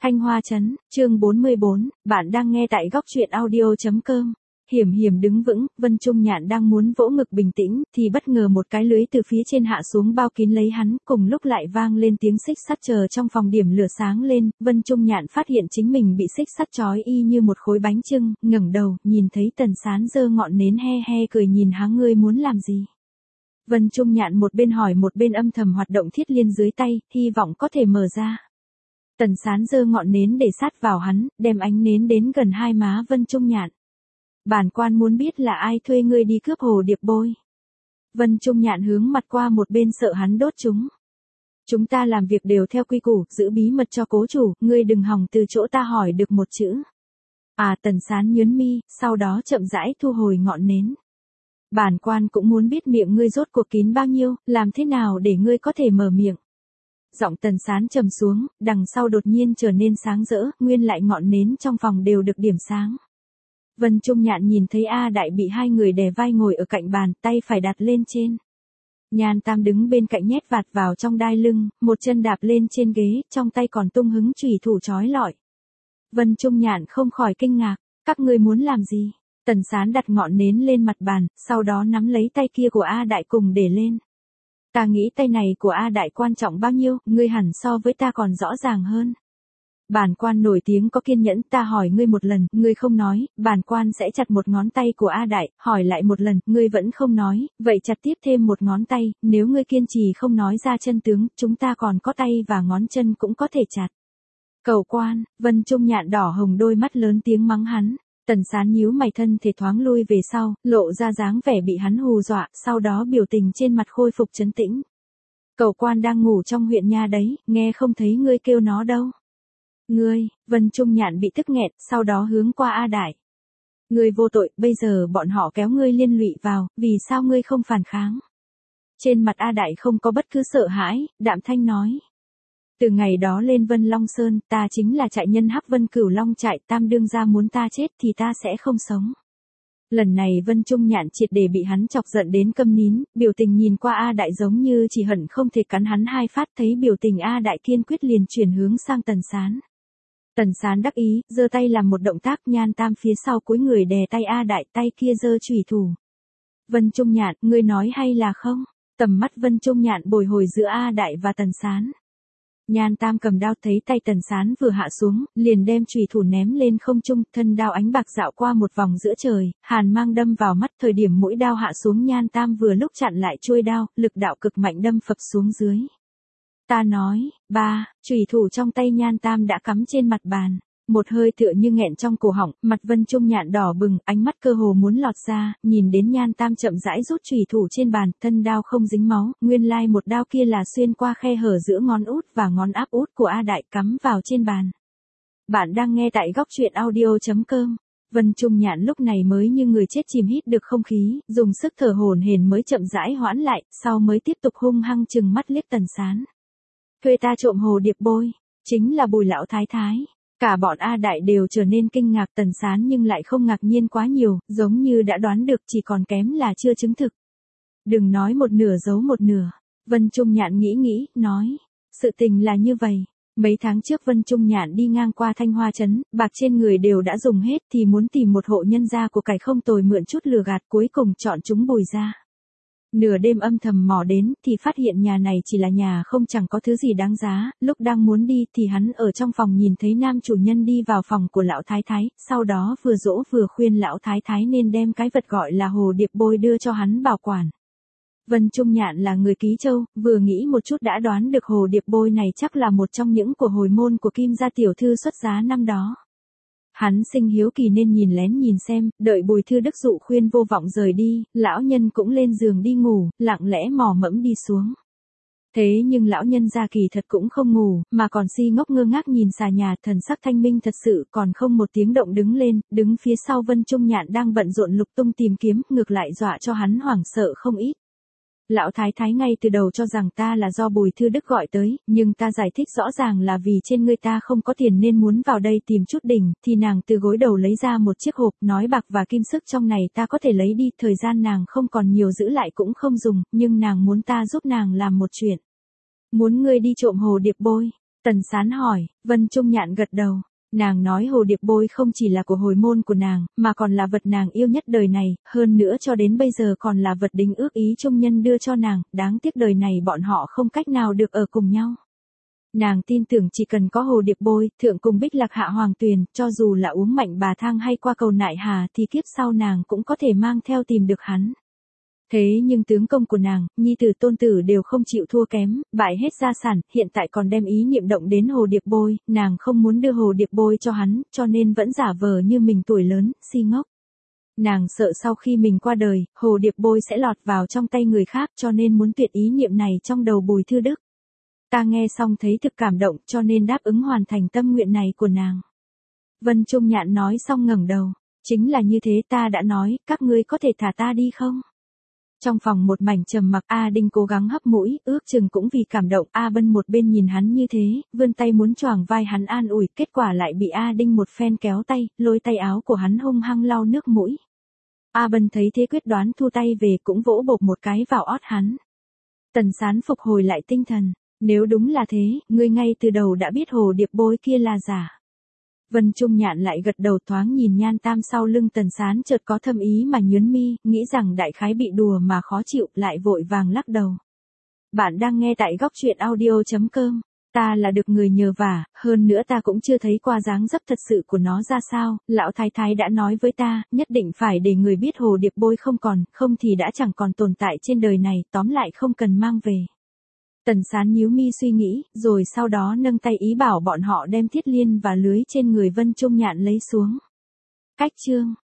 Thanh Hoa Trấn, chương 44, bạn đang nghe tại góc truyện audio.com. Hiểm hiểm đứng vững, Vân Trung Nhạn đang muốn vỗ ngực bình tĩnh, thì bất ngờ một cái lưới từ phía trên hạ xuống bao kín lấy hắn, cùng lúc lại vang lên tiếng xích sắt chờ trong phòng điểm lửa sáng lên, Vân Trung Nhạn phát hiện chính mình bị xích sắt trói y như một khối bánh chưng, ngẩng đầu, nhìn thấy Tần Sán giơ ngọn nến he he cười nhìn hắn, ngươi muốn làm gì? Vân Trung Nhạn một bên hỏi một bên âm thầm hoạt động thiết liên dưới tay, hy vọng có thể mở ra. Tần Sán giơ ngọn nến để sát vào hắn, đem ánh nến đến gần hai má Vân Trung Nhạn. Bản quan muốn biết là ai thuê ngươi đi cướp hồ điệp bôi. Vân Trung Nhạn hướng mặt qua một bên sợ hắn đốt chúng. Chúng ta làm việc đều theo quy củ, giữ bí mật cho cố chủ, ngươi đừng hòng từ chỗ ta hỏi được một chữ. Tần Sán nhướng mi, sau đó chậm rãi thu hồi ngọn nến. Bản quan cũng muốn biết miệng ngươi rốt cuộc kín bao nhiêu, làm thế nào để ngươi có thể mở miệng. Giọng Tần Sán trầm xuống, đằng sau đột nhiên trở nên sáng rỡ, nguyên lại ngọn nến trong phòng đều được điểm sáng. Vân Trung Nhạn nhìn thấy A Đại bị hai người đè vai ngồi ở cạnh bàn, tay phải đặt lên trên. Nhan Tam đứng bên cạnh nhét vạt vào trong đai lưng, một chân đạp lên trên ghế, trong tay còn tung hứng chùy thủ trói lọi. Vân Trung Nhạn không khỏi kinh ngạc, các ngươi muốn làm gì? Tần Sán đặt ngọn nến lên mặt bàn, sau đó nắm lấy tay kia của A Đại cùng để lên. Ta nghĩ tay này của A Đại quan trọng bao nhiêu, ngươi hẳn so với ta còn rõ ràng hơn. Bản quan nổi tiếng có kiên nhẫn, ta hỏi ngươi một lần, ngươi không nói, bản quan sẽ chặt một ngón tay của A Đại, hỏi lại một lần, ngươi vẫn không nói, vậy chặt tiếp thêm một ngón tay, nếu ngươi kiên trì không nói ra chân tướng, chúng ta còn có tay và ngón chân cũng có thể chặt. Cầu quan, Vân Trung Nhạn đỏ hồng đôi mắt lớn tiếng mắng hắn. Tần Sán nhíu mày thân thể thoáng lui về sau, lộ ra dáng vẻ bị hắn hù dọa, sau đó biểu tình trên mặt khôi phục trấn tĩnh. Cầu quan đang ngủ trong huyện nha đấy, nghe không thấy ngươi kêu nó đâu. Ngươi, Vân Trung Nhạn bị tức nghẹn, sau đó hướng qua A Đại. Ngươi vô tội, bây giờ bọn họ kéo ngươi liên lụy vào, vì sao ngươi không phản kháng? Trên mặt A Đại không có bất cứ sợ hãi, đạm thanh nói. Từ ngày đó lên Vân Long Sơn, ta chính là trại nhân Hắc Vân Cửu Long trại, Tam đương gia muốn ta chết thì ta sẽ không sống. Lần này Vân Trung Nhạn triệt để bị hắn chọc giận đến câm nín, biểu tình nhìn qua A Đại giống như chỉ hận không thể cắn hắn hai phát, thấy biểu tình A Đại kiên quyết liền chuyển hướng sang Tần Sán. Tần Sán đắc ý, giơ tay làm một động tác, Nhan Tam phía sau cúi người đè tay A Đại, tay kia giơ chùy thủ. Vân Trung Nhạn, ngươi nói hay là không? Tầm mắt Vân Trung Nhạn bồi hồi giữa A Đại và Tần Sán. Nhan Tam cầm đao thấy tay Tần Sán vừa hạ xuống, liền đem chùy thủ ném lên không trung, thân đao ánh bạc dạo qua một vòng giữa trời, hàn mang đâm vào mắt, thời điểm mũi đao hạ xuống Nhan Tam vừa lúc chặn lại chuôi đao, lực đạo cực mạnh đâm phập xuống dưới. Ta nói, chùy thủ trong tay Nhan Tam đã cắm trên mặt bàn. Một hơi tựa như nghẹn trong cổ họng, mặt Vân Trung Nhạn đỏ bừng, ánh mắt cơ hồ muốn lọt ra, nhìn đến Nhan Tam chậm rãi rút chùy thủ trên bàn, thân đao không dính máu, nguyên lai một đao kia là xuyên qua khe hở giữa ngón út và ngón áp út của A Đại cắm vào trên bàn. Bạn đang nghe tại góc truyện audio.com. Vân Trung Nhạn lúc này mới như người chết chìm hít được không khí, dùng sức thở hổn hển mới chậm rãi hoãn lại, sau mới tiếp tục hung hăng trừng mắt liếc Tần Sán. Thuê ta trộm hồ điệp bôi, chính là Bùi lão thái thái. Cả bọn A Đại đều trở nên kinh ngạc, Tần Sán nhưng lại không ngạc nhiên quá nhiều, giống như đã đoán được, chỉ còn kém là chưa chứng thực. Đừng nói một nửa giấu một nửa. Vân Trung Nhạn nghĩ, nói. Sự tình là như vậy. Mấy tháng trước Vân Trung Nhạn đi ngang qua Thanh Hoa Trấn, bạc trên người đều đã dùng hết thì muốn tìm một hộ nhân gia của cải không tồi mượn chút lừa gạt, cuối cùng chọn chúng Bùi gia. Nửa đêm âm thầm mò đến thì phát hiện nhà này chỉ là nhà không chẳng có thứ gì đáng giá, lúc đang muốn đi thì hắn ở trong phòng nhìn thấy nam chủ nhân đi vào phòng của lão thái thái, sau đó vừa dỗ vừa khuyên lão thái thái nên đem cái vật gọi là hồ điệp bôi đưa cho hắn bảo quản. Vân Trung Nhạn là người Ký Châu, vừa nghĩ một chút đã đoán được hồ điệp bôi này chắc là một trong những của hồi môn của Kim gia tiểu thư xuất giá năm đó. Hắn sinh hiếu kỳ nên nhìn lén nhìn xem, đợi Bùi Thư Đức dụ khuyên vô vọng rời đi, lão nhân cũng lên giường đi ngủ, lặng lẽ mò mẫm đi xuống. Thế nhưng lão nhân gia kỳ thật cũng không ngủ, mà còn si ngốc ngơ ngác nhìn xà nhà, thần sắc thanh minh thật sự, còn không một tiếng động đứng lên, đứng phía sau Vân Trung Nhạn đang bận rộn lục tung tìm kiếm, ngược lại dọa cho hắn hoảng sợ không ít. Lão thái thái ngay từ đầu cho rằng ta là do Bùi Thư Đức gọi tới, nhưng ta giải thích rõ ràng là vì trên người ta không có tiền nên muốn vào đây tìm chút đỉnh, thì nàng từ gối đầu lấy ra một chiếc hộp, nói bạc và kim sức trong này ta có thể lấy đi, thời gian nàng không còn nhiều giữ lại cũng không dùng, nhưng nàng muốn ta giúp nàng làm một chuyện. Muốn ngươi đi trộm hồ điệp bôi. Tần Sán hỏi, Vân Trung Nhạn gật đầu. Nàng nói hồ điệp bôi không chỉ là của hồi môn của nàng, mà còn là vật nàng yêu nhất đời này, hơn nữa cho đến bây giờ còn là vật đính ước ý trung nhân đưa cho nàng, đáng tiếc đời này bọn họ không cách nào được ở cùng nhau. Nàng tin tưởng chỉ cần có hồ điệp bôi, thượng cùng Bích Lạc hạ hoàng tuyền, cho dù là uống mạnh bà thang hay qua cầu nại hà thì kiếp sau nàng cũng có thể mang theo tìm được hắn. Thế nhưng tướng công của nàng, nhi tử tôn tử đều không chịu thua kém, bại hết gia sản, hiện tại còn đem ý niệm động đến hồ điệp bôi, nàng không muốn đưa hồ điệp bôi cho hắn, cho nên vẫn giả vờ như mình tuổi lớn, si ngốc. Nàng sợ sau khi mình qua đời, hồ điệp bôi sẽ lọt vào trong tay người khác cho nên muốn tuyệt ý niệm này trong đầu Bùi Thư Đức. Ta nghe xong thấy thực cảm động cho nên đáp ứng hoàn thành tâm nguyện này của nàng. Vân Trung Nhạn nói xong ngẩng đầu. Chính là như thế, ta đã nói, các ngươi có thể thả ta đi không? Trong phòng một mảnh trầm mặc, A Đinh cố gắng hấp mũi, ước chừng cũng vì cảm động, A Bân một bên nhìn hắn như thế, vươn tay muốn choàng vai hắn an ủi, kết quả lại bị A Đinh một phen kéo tay, lôi tay áo của hắn hung hăng lau nước mũi. A Bân thấy thế quyết đoán thu tay về, cũng vỗ bộp một cái vào ót hắn. Tần Sán phục hồi lại tinh thần, nếu đúng là thế, ngươi ngay từ đầu đã biết hồ điệp bôi kia là giả. Vân Trung Nhạn lại gật đầu, thoáng nhìn Nhan Tam sau lưng Tần Sán chợt có thâm ý mà nhướng mi, nghĩ rằng đại khái bị đùa mà khó chịu, lại vội vàng lắc đầu. Bạn đang nghe tại góc truyện audio.com. Ta là được người nhờ vả, hơn nữa ta cũng chưa thấy qua dáng dấp thật sự của nó ra sao, lão thái thái đã nói với ta, nhất định phải để người biết hồ điệp bôi không còn, không thì đã chẳng còn tồn tại trên đời này, tóm lại không cần mang về. Tần Sán nhíu mi suy nghĩ, rồi sau đó nâng tay ý bảo bọn họ đem thiết liên và lưới trên người Vân Trung Nhạn lấy xuống. Cách chương